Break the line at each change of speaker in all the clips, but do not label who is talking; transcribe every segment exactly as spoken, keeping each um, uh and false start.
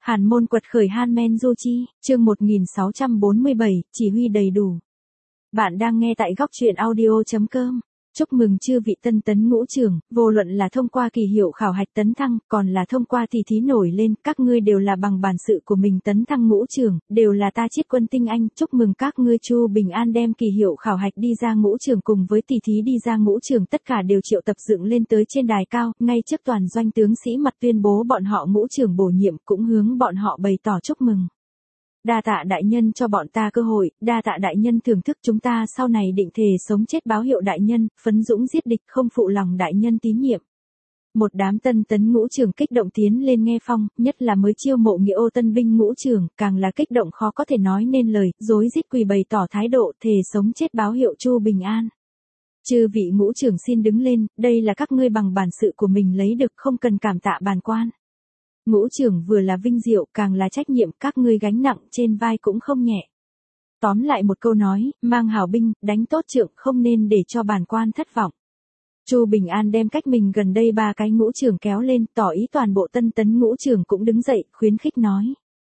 Hàn môn quật khởi Hanmen Jochi, chương một nghìn sáu trăm bốn mươi bảy, chỉ huy đầy đủ. Bạn đang nghe tại góc truyện audio chấm com. Chúc mừng chư vị tân tấn ngũ trưởng, vô luận là thông qua kỳ hiệu khảo hạch tấn thăng, còn là thông qua tỷ thí nổi lên, các ngươi đều là bằng bản sự của mình tấn thăng ngũ trưởng, đều là ta chiết quân tinh anh, chúc mừng các ngươi. Chu Bình An đem kỳ hiệu khảo hạch đi ra ngũ trưởng cùng với tỷ thí đi ra ngũ trưởng tất cả đều triệu tập dựng lên tới trên đài cao, ngay trước toàn doanh tướng sĩ mặt tuyên bố bọn họ ngũ trưởng bổ nhiệm, cũng hướng bọn họ bày tỏ chúc mừng. Đa tạ đại nhân cho bọn ta cơ hội, đa tạ đại nhân thưởng thức chúng ta sau này định thề sống chết báo hiệu đại nhân, phấn dũng giết địch không phụ lòng đại nhân tín nhiệm. Một đám tân tấn ngũ trưởng kích động tiến lên nghe phong, nhất là mới chiêu mộ nghĩa ô tân binh ngũ trưởng, càng là kích động khó có thể nói nên lời, rối rít quỳ bày tỏ thái độ thề sống chết báo hiệu Chu Bình An. Chư vị ngũ trưởng xin đứng lên, đây là các ngươi bằng bản sự của mình lấy được, không cần cảm tạ bàn quan. Ngũ trưởng vừa là vinh diệu càng là trách nhiệm, các ngươi gánh nặng trên vai cũng không nhẹ. Tóm lại một câu nói, mang hảo binh, đánh tốt trượng, không nên để cho bản quan thất vọng. Chu Bình An đem cách mình gần đây ba cái ngũ trưởng kéo lên, tỏ ý toàn bộ tân tấn ngũ trưởng cũng đứng dậy, khuyến khích nói.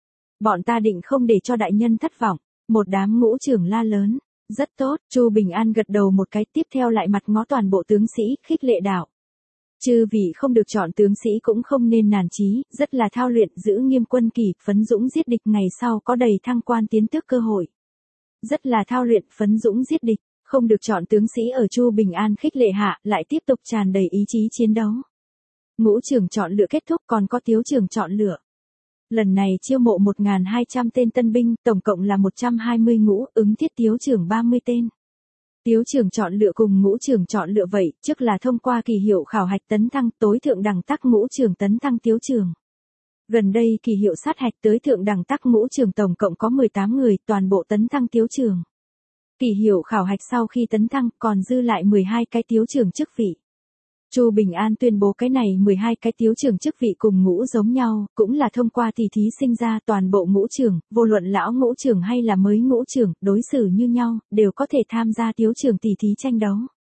Bọn ta định không để cho đại nhân thất vọng. Một đám ngũ trưởng la lớn. Rất tốt, Chu Bình An gật đầu một cái, tiếp theo lại mặt ngó toàn bộ tướng sĩ, khích lệ đạo. Chư vị không được chọn tướng sĩ cũng không nên nản chí, rất là thao luyện, giữ nghiêm quân kỷ, phấn dũng giết địch, ngày sau có đầy thăng quan tiến tước cơ hội. Rất là thao luyện, phấn dũng giết địch, không được chọn tướng sĩ ở Chu Bình An khích lệ hạ, lại tiếp tục tràn đầy ý chí chiến đấu. Ngũ trưởng chọn lựa kết thúc, còn có tiếu trưởng chọn lựa. Lần này chiêu mộ một nghìn hai trăm tên tân binh, tổng cộng là một trăm hai mươi ngũ, ứng thiết tiếu trưởng ba mươi tên. Tiếu trưởng chọn lựa cùng ngũ trưởng chọn lựa vậy, trước là thông qua kỳ hiệu khảo hạch tấn thăng, tối thượng đẳng tắc ngũ trưởng tấn thăng tiếu trưởng. Gần đây kỳ hiệu sát hạch tới thượng đẳng tắc ngũ trưởng tổng cộng có mười tám người, toàn bộ tấn thăng tiếu trưởng. Kỳ hiệu khảo hạch sau khi tấn thăng, còn dư lại mười hai cái tiếu trưởng chức vị. Chu Bình An tuyên bố cái này mười hai cái tiếu trưởng chức vị cùng ngũ giống nhau, cũng là thông qua tỷ thí sinh ra, toàn bộ ngũ trưởng, vô luận lão ngũ trưởng hay là mới ngũ trưởng, đối xử như nhau, đều có thể tham gia tiếu trưởng tỷ thí tranh đấu.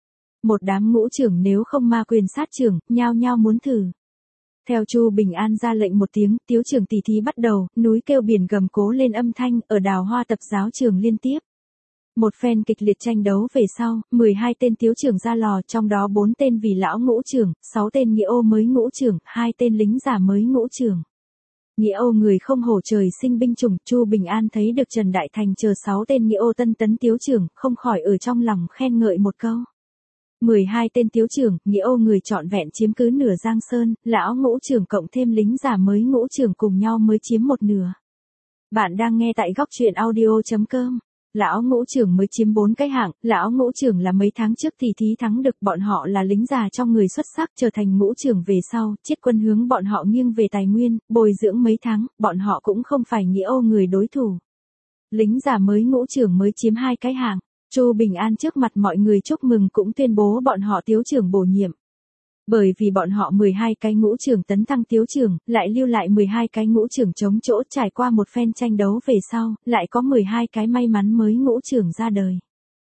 Một đám ngũ trưởng nếu không ma quyền sát trưởng, nhao nhao muốn thử. Theo Chu Bình An ra lệnh một tiếng, tiếu trưởng tỷ thí bắt đầu, núi kêu biển gầm cố lên âm thanh, ở Đào Hoa tập giáo trường liên tiếp. Một phen kịch liệt tranh đấu về sau, mười hai tên tiếu trưởng ra lò, trong đó bốn tên vì lão ngũ trưởng, sáu tên nghĩa ô mới ngũ trưởng, hai tên lính giả mới ngũ trưởng. Nghĩa ô người không hổ trời sinh binh chủng, Chu Bình An thấy được Trần Đại Thành chờ sáu tên nghĩa ô tân tấn tiếu trưởng, không khỏi ở trong lòng khen ngợi một câu. mười hai tên tiếu trưởng, nghĩa ô người trọn vẹn chiếm cứ nửa Giang Sơn, lão ngũ trưởng cộng thêm lính giả mới ngũ trưởng cùng nhau mới chiếm một nửa. Bạn đang nghe tại góc truyện audio chấm com. Lão ngũ trưởng mới chiếm bốn cái hạng, lão ngũ trưởng là mấy tháng trước thì thí thắng được, bọn họ là lính già trong người xuất sắc, trở thành ngũ trưởng về sau, chiết quân hướng bọn họ nghiêng về tài nguyên, bồi dưỡng mấy tháng, bọn họ cũng không phải nghĩa ô người đối thủ. Lính già mới ngũ trưởng mới chiếm hai cái hạng, Chu Bình An trước mặt mọi người chúc mừng cũng tuyên bố bọn họ tiếu trưởng bổ nhiệm. Bởi vì bọn họ mười hai cái ngũ trưởng tấn thăng tiếu trưởng, lại lưu lại mười hai cái ngũ trưởng chống chỗ, trải qua một phen tranh đấu về sau, lại có mười hai cái may mắn mới ngũ trưởng ra đời.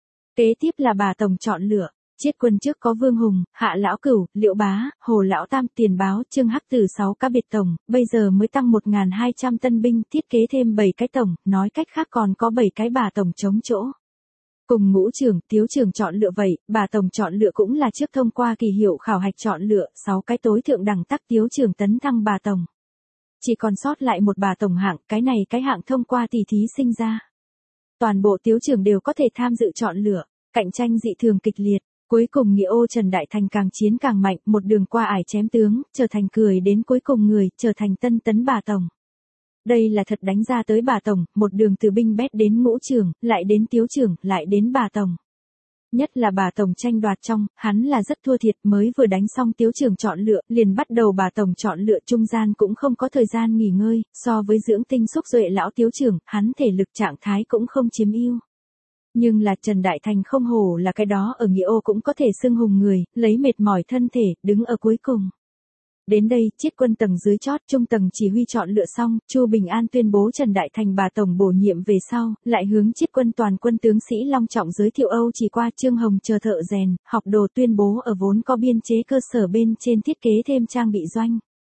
Kế tiếp là bà tổng chọn lựa, chiết quân trước có Vương Hùng, Hạ Lão Cửu, Liệu Bá, Hồ Lão Tam, Tiền Báo, Trương Hắc từ sáu cá biệt tổng, bây giờ mới tăng một nghìn hai trăm tân binh, thiết kế thêm bảy cái tổng, nói cách khác còn có bảy cái bà tổng chống chỗ. Cùng ngũ trưởng, tiếu trưởng chọn lựa vậy, bà tổng chọn lựa cũng là trước thông qua kỳ hiệu khảo hạch chọn lựa, sáu cái tối thượng đẳng tắc tiếu trưởng tấn thăng bà tổng. Chỉ còn sót lại một bà tổng hạng, cái này cái hạng thông qua tỷ thí sinh ra. Toàn bộ tiếu trưởng đều có thể tham dự chọn lựa, cạnh tranh dị thường kịch liệt, cuối cùng nghĩa ô Trần Đại Thành càng chiến càng mạnh, một đường qua ải chém tướng, trở thành cười đến cuối cùng người, trở thành tân tấn bà tổng. Đây là thật đánh ra tới bà tổng, một đường từ binh bét đến ngũ trưởng, lại đến tiếu trưởng, lại đến bà tổng. Nhất là bà tổng tranh đoạt trong, hắn là rất thua thiệt, mới vừa đánh xong tiếu trưởng chọn lựa, liền bắt đầu bà tổng chọn lựa, trung gian cũng không có thời gian nghỉ ngơi, so với dưỡng tinh xúc duệ lão tiếu trưởng, hắn thể lực trạng thái cũng không chiếm ưu. Nhưng là Trần Đại Thành không hổ là cái đó ở nghĩa ô cũng có thể xưng hùng người, lấy mệt mỏi thân thể, đứng ở cuối cùng. Đến đây, chiết quân tầng dưới chót, trung tầng chỉ huy chọn lựa xong, Chu Bình An tuyên bố Trần Đại Thành bà tổng bổ nhiệm về sau, lại hướng chiết quân toàn quân tướng sĩ long trọng giới thiệu Âu Chỉ qua Trương Hồng chờ thợ rèn, học đồ tuyên bố ở vốn có biên chế cơ sở bên trên thiết kế thêm trang bị doanh.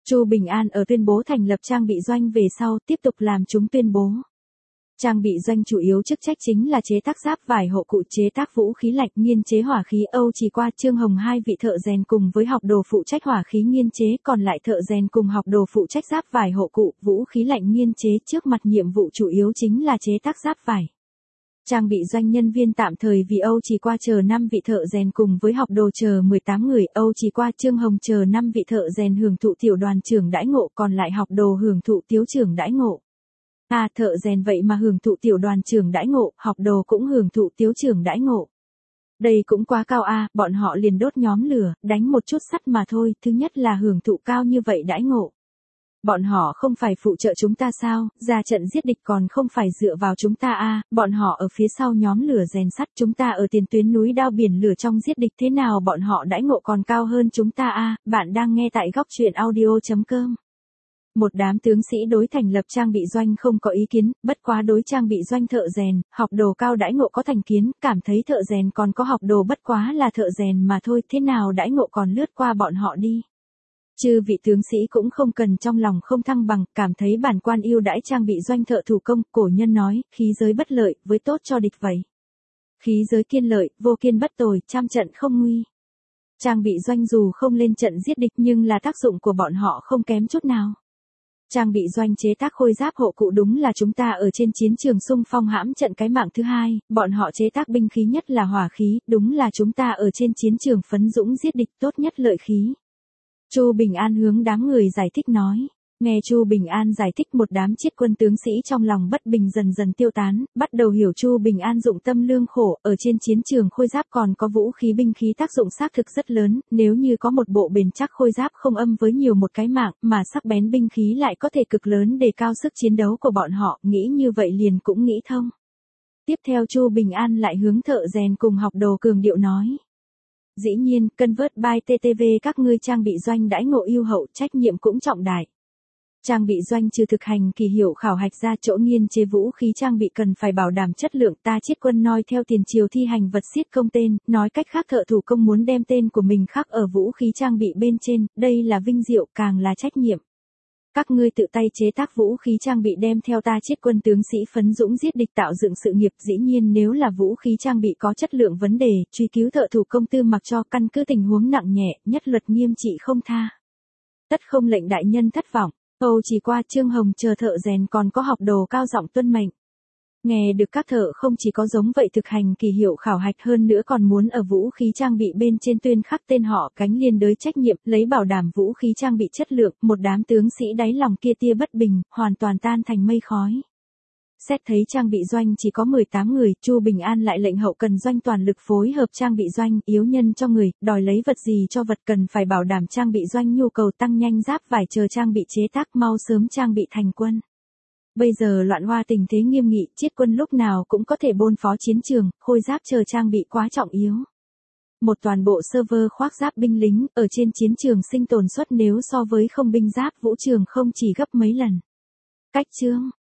Chu Bình An ở tuyên bố thành lập trang bị doanh về sau tiếp tục làm chúng tuyên bố. Trang bị doanh chủ yếu chức trách chính là chế tác giáp vải hộ cụ, chế tác vũ khí lạnh, nghiên chế hỏa khí. Âu Chỉ Qua, Trương Hồng hai vị thợ rèn cùng với học đồ phụ trách hỏa khí nghiên chế, còn lại thợ rèn cùng học đồ phụ trách giáp vải hộ cụ, vũ khí lạnh nghiên chế. Trước mặt nhiệm vụ chủ yếu chính là chế tác giáp vải. Trang bị doanh nhân viên tạm thời vì Âu Chỉ Qua chờ năm vị thợ rèn cùng với học đồ chờ mười tám người, Âu Chỉ Qua, Trương Hồng chờ năm vị thợ rèn hưởng thụ tiểu đoàn trưởng đãi ngộ, còn lại học đồ hưởng thụ tiếu trưởng đãi ngộ. À, thợ rèn vậy mà hưởng thụ tiểu đoàn trưởng đãi ngộ, học đồ cũng hưởng thụ tiếu trưởng đãi ngộ. Đây cũng quá cao a, à, bọn họ liền đốt nhóm lửa, đánh một chút sắt mà thôi, thứ nhất là hưởng thụ cao như vậy đãi ngộ. Bọn họ không phải phụ trợ chúng ta sao, ra trận giết địch còn không phải dựa vào chúng ta a, à, bọn họ ở phía sau nhóm lửa rèn sắt, chúng ta ở tiền tuyến núi đao biển lửa trong giết địch, thế nào bọn họ đãi ngộ còn cao hơn chúng ta a, à, bạn đang nghe tại góc truyện audio chấm com. Một đám tướng sĩ đối thành lập trang bị doanh không có ý kiến, bất quá đối trang bị doanh thợ rèn, học đồ cao đãi ngộ có thành kiến, cảm thấy thợ rèn còn có học đồ bất quá là thợ rèn mà thôi, thế nào đãi ngộ còn lướt qua bọn họ đi. Chư vị tướng sĩ cũng không cần trong lòng không thăng bằng, cảm thấy bản quan yêu đãi trang bị doanh thợ thủ công, cổ nhân nói, khí giới bất lợi, với tốt cho địch vậy. Khí giới kiên lợi, vô kiên bất tồi, trăm trận không nguy. Trang bị doanh dù không lên trận giết địch nhưng là tác dụng của bọn họ không kém chút nào. Trang bị doanh chế tác khôi giáp hộ cụ đúng là chúng ta ở trên chiến trường xung phong hãm trận cái mạng thứ hai, bọn họ chế tác binh khí nhất là hỏa khí, đúng là chúng ta ở trên chiến trường phấn dũng giết địch tốt nhất lợi khí. Chu Bình An hướng đám người giải thích nói. Nghe Chu Bình An giải thích, một đám triết quân tướng sĩ trong lòng bất bình dần dần tiêu tán, bắt đầu hiểu Chu Bình An dụng tâm lương khổ, ở trên chiến trường khôi giáp còn có vũ khí binh khí tác dụng xác thực rất lớn, nếu như có một bộ bền chắc khôi giáp không âm với nhiều một cái mạng, mà sắc bén binh khí lại có thể cực lớn đề cao sức chiến đấu của bọn họ, nghĩ như vậy liền cũng nghĩ thông. Tiếp theo Chu Bình An lại hướng thợ rèn cùng học đồ cường điệu nói. Dĩ nhiên, Convert by tê tê vê các ngươi trang bị doanh đãi ngộ ưu hậu, trách nhiệm cũng trọng đại. Trang bị doanh trừ thực hành kỳ hiệu khảo hạch ra, chỗ nghiên chế vũ khí trang bị cần phải bảo đảm chất lượng. Ta triết quân noi theo tiền triều thi hành vật xiết công tên, nói cách khác thợ thủ công muốn đem tên của mình khắc ở vũ khí trang bị bên trên, đây là vinh diệu càng là trách nhiệm. Các ngươi tự tay chế tác vũ khí trang bị đem theo ta triết quân tướng sĩ phấn dũng giết địch tạo dựng sự nghiệp. Dĩ nhiên nếu là vũ khí trang bị có chất lượng vấn đề, truy cứu thợ thủ công tư mặc cho, căn cứ tình huống nặng nhẹ, nhất luật nghiêm trị không tha. Tất không lệnh đại nhân thất vọng. Âu Chỉ Qua, Trương Hồng chờ thợ rèn còn có học đồ cao giọng tuân mệnh. Nghe được các thợ không chỉ có giống vậy thực hành kỳ hiệu khảo hạch, hơn nữa còn muốn ở vũ khí trang bị bên trên tuyên khắc tên họ, gánh liên đới trách nhiệm, lấy bảo đảm vũ khí trang bị chất lượng, một đám tướng sĩ đáy lòng kia tia bất bình, hoàn toàn tan thành mây khói. Xét thấy trang bị doanh chỉ có mười tám người, Chu Bình An lại lệnh hậu cần doanh toàn lực phối hợp trang bị doanh, yếu nhân cho người, đòi lấy vật gì cho vật, cần phải bảo đảm trang bị doanh nhu cầu tăng nhanh giáp vải chờ trang bị chế tác mau sớm trang bị thành quân. Bây giờ loạn hoa tình thế nghiêm nghị, triết quân lúc nào cũng có thể bôn phó chiến trường, khôi giáp chờ trang bị quá trọng yếu. Một toàn bộ server khoác giáp binh lính, ở trên chiến trường sinh tồn suất nếu so với không binh giáp vũ trường không chỉ gấp mấy lần. Cách chương